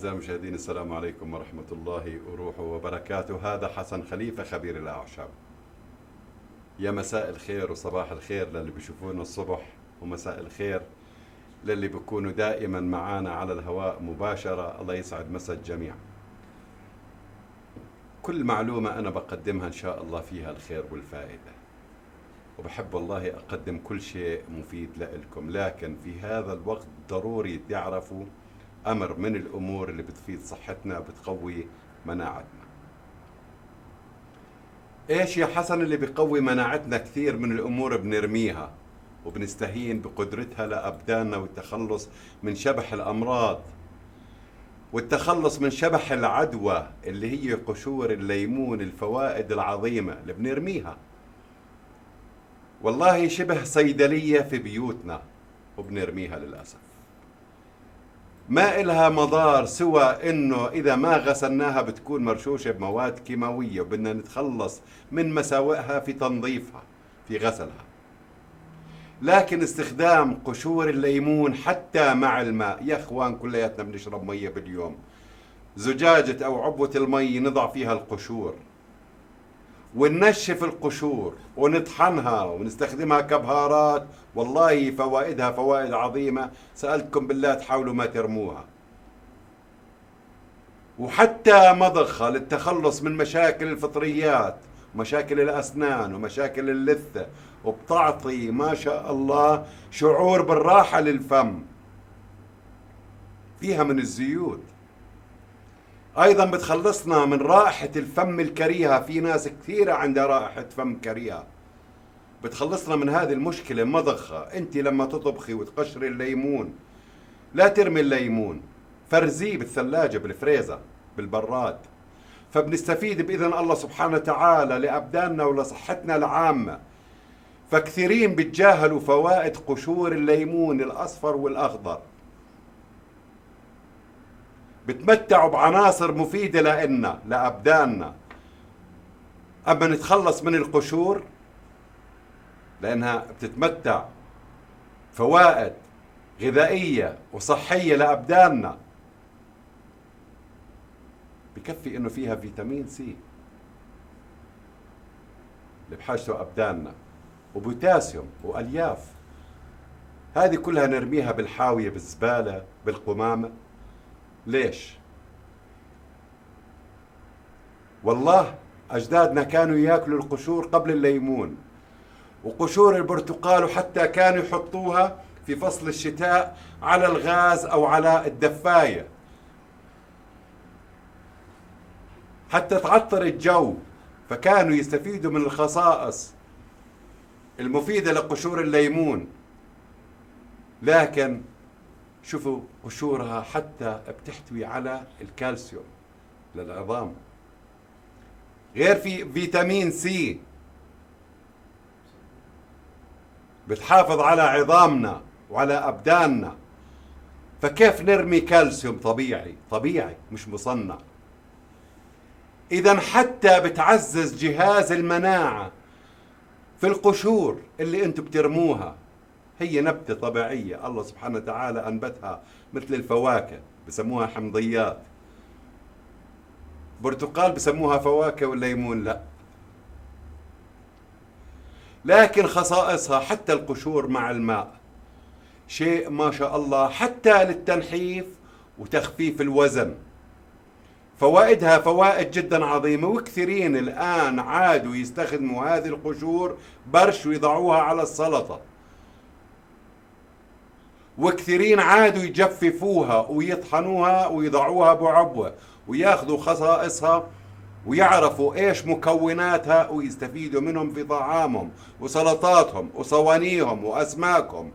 أعزائي المشاهدين، السلام عليكم ورحمة الله وروحه وبركاته. هذا حسن خليفة خبير الأعشاب. يا مساء الخير وصباح الخير للي بيشوفونا الصبح، ومساء الخير للي بيكونوا دائما معانا على الهواء مباشرة. الله يسعد مسا الجميع. كل معلومة أنا بقدمها إن شاء الله فيها الخير والفائدة، وبحب والله أقدم كل شيء مفيد لكم، لكن في هذا الوقت ضروري تعرفوا أمر من الأمور اللي بتفيد صحتنا وبتقوي مناعتنا. إيش يا حسن اللي بيقوي مناعتنا؟ كثير من الأمور بنرميها وبنستهين بقدرتها لأبداننا والتخلص من شبح الأمراض والتخلص من شبح العدوى اللي هي قشور الليمون، الفوائد العظيمة اللي بنرميها. والله شبه صيدلية في بيوتنا وبنرميها للأسف. ما إلها مضار سوى إنه إذا ما غسلناها بتكون مرشوشة بمواد كيماوية، وبدنا نتخلص من مساوئها في تنظيفها في غسلها. لكن استخدام قشور الليمون حتى مع الماء، يا إخوان كلياتنا بنشرب مية باليوم، زجاجة أو عبوة المي نضع فيها القشور وننشف القشور ونطحنها ونستخدمها كبهارات. والله فوائدها فوائد عظيمة، سألتكم بالله تحاولوا ما ترموها. وحتى مضخة للتخلص من مشاكل الفطريات ومشاكل الأسنان ومشاكل اللثة، وبتعطي ما شاء الله شعور بالراحة للفم. فيها من الزيوت، أيضا بتخلصنا من رائحة الفم الكريهة. في ناس كثيرة عندها رائحة فم كريهة، بتخلصنا من هذه المشكلة. مضخة، أنت لما تطبخي وتقشري الليمون لا ترمي الليمون، فرزيه بالثلاجة بالفريزر بالبراد، فبنستفيد بإذن الله سبحانه وتعالى لأبداننا ولصحتنا العامة. فكثيرين بتجاهلوا فوائد قشور الليمون الأصفر والأخضر. بتمتعوا بعناصر مفيدة لنا لأبداننا، أما نتخلص من القشور لأنها بتتمتع فوائد غذائية وصحية لأبداننا. بكفي إنه فيها فيتامين سي اللي بحاجته أبداننا، وبوتاسيوم وألياف. هذه كلها نرميها بالحاوية بالزبالة بالقمامة. ليش؟ والله أجدادنا كانوا يأكلوا القشور قبل الليمون وقشور البرتقال، وحتى كانوا يحطوها في فصل الشتاء على الغاز أو على الدفاية حتى تعطر الجو، فكانوا يستفيدوا من الخصائص المفيدة لقشور الليمون. لكن شوفوا قشورها حتى بتحتوي على الكالسيوم للعظام، غير في فيتامين سي بتحافظ على عظامنا وعلى أبداننا. فكيف نرمي كالسيوم طبيعي مش مصنع؟ إذن حتى بتعزز جهاز المناعة في القشور اللي انتم بترموها. هي نبتة طبيعية الله سبحانه وتعالى أنبتها مثل الفواكه، بسموها حمضيات. برتقال بسموها فواكه والليمون لا. لكن خصائصها حتى القشور مع الماء شيء ما شاء الله، حتى للتنحيف وتخفيف الوزن. فوائدها فوائد جدا عظيمة. وكثيرين الآن عادوا يستخدموا هذه القشور برش ويضعوها على السلطة، وكثيرين عادوا يجففوها ويطحنوها ويضعوها بعبوة وياخذوا خصائصها ويعرفوا ايش مكوناتها ويستفيدوا منهم في طعامهم وسلطاتهم وصوانيهم واسماكهم.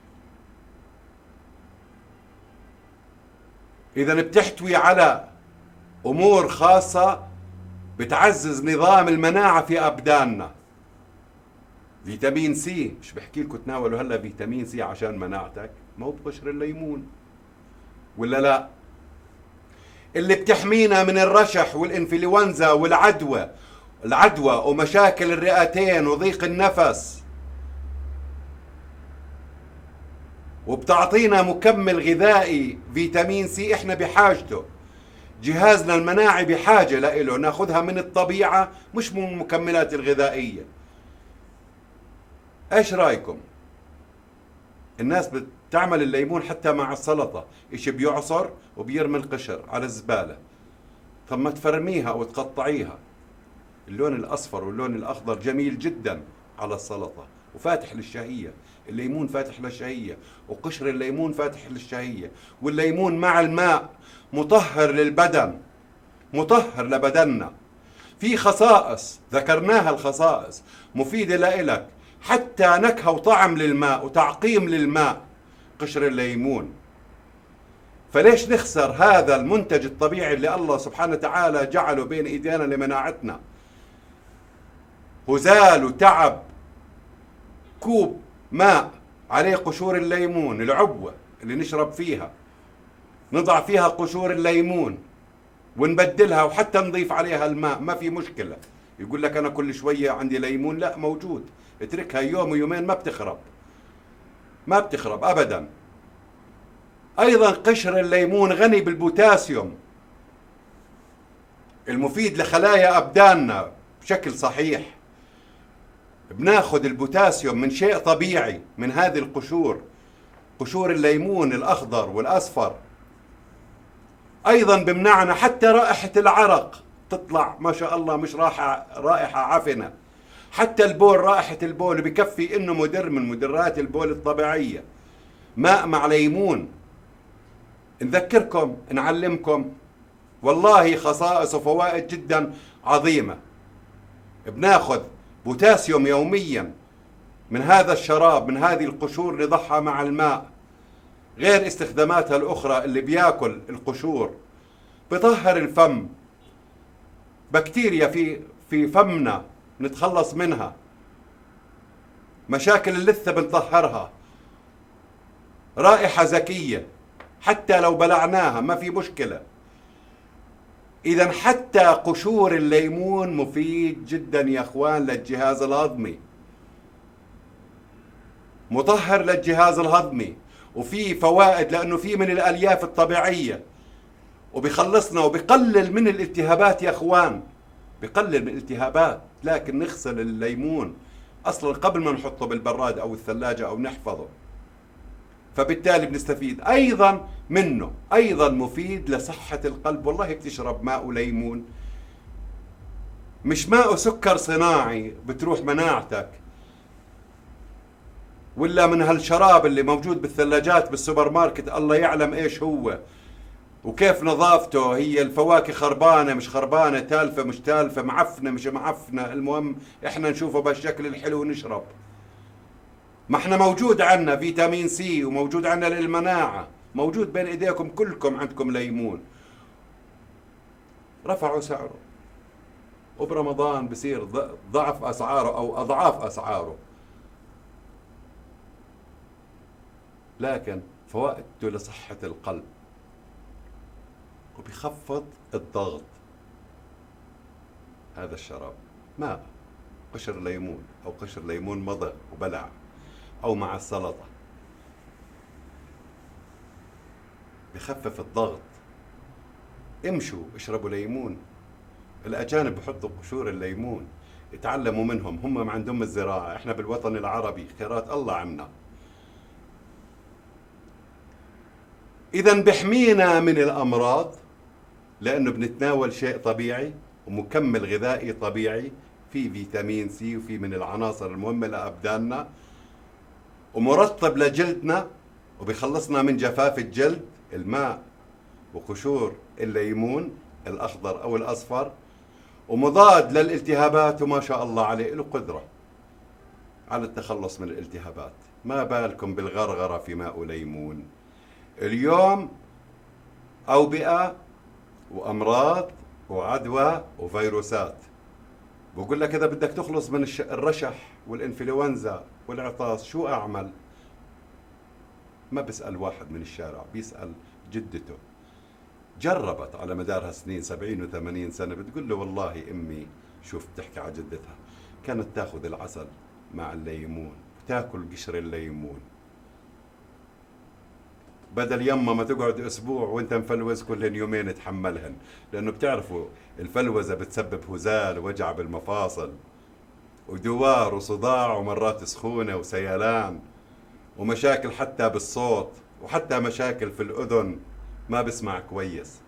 اذا بتحتوي على امور خاصة بتعزز نظام المناعة في ابداننا. فيتامين سي، مش بحكي لكم تناولوا هلا فيتامين سي عشان مناعتك؟ ما هو بقشر الليمون ولا لا؟ اللي بتحمينا من الرشح والانفلونزا والعدوى ومشاكل الرئتين وضيق النفس، وبتعطينا مكمل غذائي فيتامين سي احنا بحاجته. جهازنا المناعي بحاجة له، ناخذها من الطبيعة مش من المكملات الغذائية. ايش رايكم؟ الناس بتعمل الليمون حتى مع السلطة، اشي بيعصر وبيرمي القشر على الزبالة. طب ما تفرميها او تقطعيها. اللون الاصفر واللون الاخضر جميل جدا على السلطة وفاتح للشهية. الليمون فاتح للشهية، وقشر الليمون فاتح للشهية. والليمون مع الماء مطهر للبدن، مطهر لبدننا. في خصائص ذكرناها، الخصائص مفيدة لإلك، حتى نكهة وطعم للماء وتعقيم للماء قشر الليمون. فليش نخسر هذا المنتج الطبيعي اللي الله سبحانه وتعالى جعله بين ايدينا لمناعتنا؟ هزال وتعب كوب ماء عليه قشور الليمون، العبوة اللي نشرب فيها نضع فيها قشور الليمون ونبدلها، وحتى نضيف عليها الماء ما في مشكلة. يقول لك أنا كل شوية عندي ليمون، لا موجود، اتركها يوم ويومين ما بتخرب، ما بتخرب أبدا. أيضا قشر الليمون غني بالبوتاسيوم المفيد لخلايا أبداننا بشكل صحيح. بناخذ البوتاسيوم من شيء طبيعي من هذه القشور، قشور الليمون الأخضر والأصفر. أيضا بمنعنا حتى رائحة العرق تطلع ما شاء الله، مش رائحة عفنة. حتى البول، رائحة البول بكفي إنه مدر من مدرات البول الطبيعية. ماء مع ليمون. نذكركم، نعلمكم، والله خصائص وفوائد جدا عظيمة. بناخذ بوتاسيوم يوميا من هذا الشراب، من هذه القشور نضعها مع الماء، غير استخداماتها الأخرى اللي بياكل القشور. بطهر الفم، بكتيريا في فمنا نتخلص منها، مشاكل اللثة بنطهرها، رائحة زكية حتى لو بلعناها ما في مشكلة. إذا حتى قشور الليمون مفيد جدا يا أخوان للجهاز الهضمي، مطهر للجهاز الهضمي، وفي فوائد لأنه في من الألياف الطبيعية، وبيخلصنا وبيقلل من الالتهابات يا أخوان، بيقلل من الالتهابات. لكن نغسل الليمون أصلا قبل ما نحطه بالبراد أو الثلاجة أو نحفظه، فبالتالي بنستفيد أيضا منه. أيضا مفيد لصحة القلب. والله بتشرب ماء ليمون، مش ماء سكر صناعي بتروح مناعتك، ولا من هالشراب اللي موجود بالثلاجات بالسوبر ماركت الله يعلم ايش هو وكيف نظافته. هي الفواكه خربانة مش خربانة، تالفة مش تالفة، معفنة مش معفنة، المهم احنا نشوفه بالشكل الحلو ونشرب. ما احنا موجود عنا فيتامين سي، وموجود عنا للمناعة، موجود بين ايديكم كلكم، عندكم ليمون. رفعوا سعره، وبرمضان بصير ضعف اسعاره او اضعاف اسعاره، لكن فوائده لصحة القلب، وبيخفض الضغط. هذا الشراب ماء قشر ليمون او قشر ليمون مضغ وبلع او مع السلطة، بخفف الضغط. امشوا اشربوا ليمون. الاجانب بحطوا قشور الليمون، يتعلموا منهم، هم ما عندهم الزراعة، احنا بالوطن العربي خيرات الله عنا. اذا بحمينا من الامراض لانه بنتناول شيء طبيعي ومكمل غذائي طبيعي، في فيتامين سي وفي من العناصر المهمة لأبداننا، ومرطب لجلدنا، وبيخلصنا من جفاف الجلد. الماء وقشور الليمون الأخضر أو الأصفر، ومضاد للالتهابات، وما شاء الله عليه له قدرة على التخلص من الالتهابات. ما بالكم بالغرغرة في ماء ليمون. اليوم أوبئة وأمراض وعدوى وفيروسات. بقول لك إذا بدك تخلص من الرشح والإنفلونزا والعطاس شو أعمل؟ ما بسأل واحد من الشارع، بيسأل جدته، جربت على مدارها سنين 70 و80 سنة، بتقول له والله أمي، شوف بتحكي على جدتها، كانت تاخذ العسل مع الليمون وتاكل قشر الليمون. بدل يما ما تقعد اسبوع وانت مفلوز كل يومين تحملهن، لانه بتعرفوا الفلوزة بتسبب هزال ووجع بالمفاصل ودوار وصداع ومرات سخونة وسيلان ومشاكل حتى بالصوت وحتى مشاكل في الأذن، ما بسمع كويس.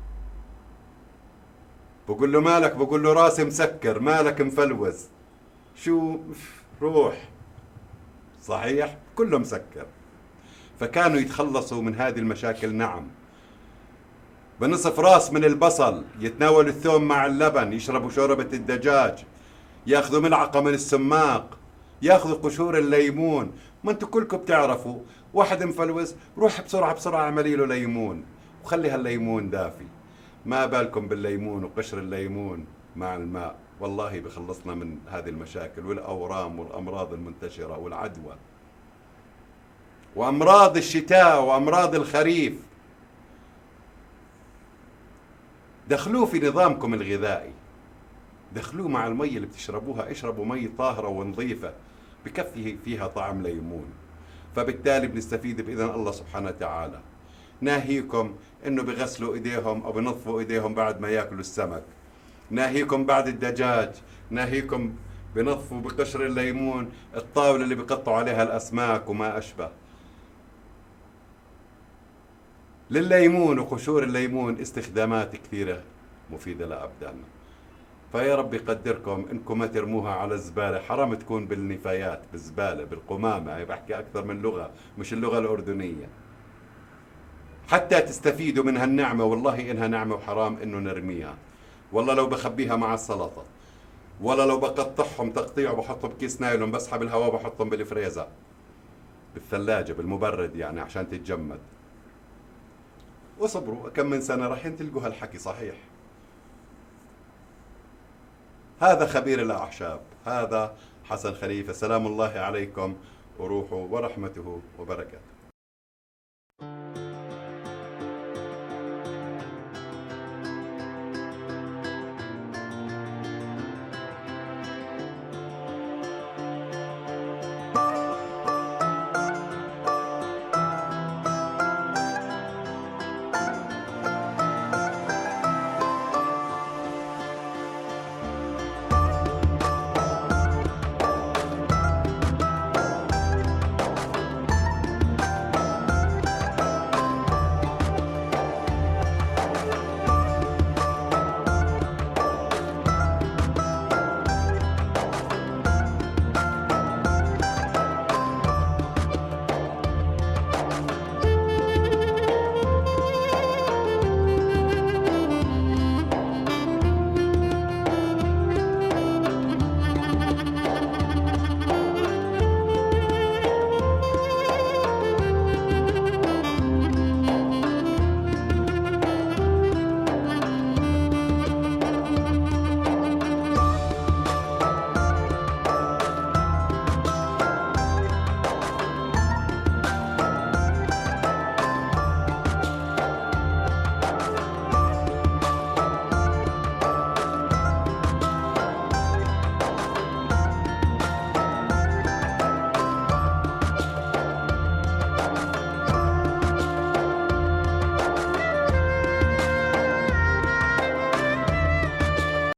بقول له مالك؟ بقول له راسي مسكر. مالك مفلوز؟ شو روح. صحيح كله مسكر. فكانوا يتخلصوا من هذه المشاكل. نعم، بنصف راس من البصل، يتناولوا الثوم مع اللبن، يشربوا شوربة الدجاج، ياخذوا ملعقة من السماق، ياخذوا قشور الليمون. ما انتم كلكم بتعرفوا واحد مفلوز روح بسرعة بسرعة اعملي له ليمون وخلي هالليمون دافي. ما بالكم بالليمون وقشر الليمون مع الماء، والله بخلصنا من هذه المشاكل والأورام والأمراض المنتشرة والعدوى وأمراض الشتاء وأمراض الخريف. دخلوه في نظامكم الغذائي، دخلوه مع المي اللي بتشربوها. اشربوا مي طاهرة ونظيفة بكفي فيها طعم ليمون. فبالتالي بنستفيد بإذن الله سبحانه وتعالى. ناهيكم انه بغسلوا ايديهم او بنظفوا ايديهم بعد ما ياكلوا السمك، ناهيكم بعد الدجاج، ناهيكم بنظفوا بقشر الليمون الطاولة اللي بقطعوا عليها الأسماك وما أشبه. للليمون وقشور الليمون استخدامات كثيرة مفيدة لأبداننا. فيا رب يقدركم انكم ما ترموها على الزبالة. حرام تكون بالنفايات، بالزبالة، بالقمامة. هي بحكي أكثر من لغة، مش اللغة الأردنية. حتى تستفيدوا من هالنعمة. والله إنها نعمة وحرام إنه نرميها. والله لو بخبيها مع السلطة، ولا لو بقطعهم تقطيع وبحطهم بكيس نايلون بسحب الهواء وبحطهم بالفريزر بالثلاجة بالمبرد يعني عشان تتجمد. وصبروا كم من سنة راح تلقوا هالحكي صحيح. هذا خبير الأعشاب، هذا حسن خليفة. سلام الله عليكم وروحه ورحمته وبركاته.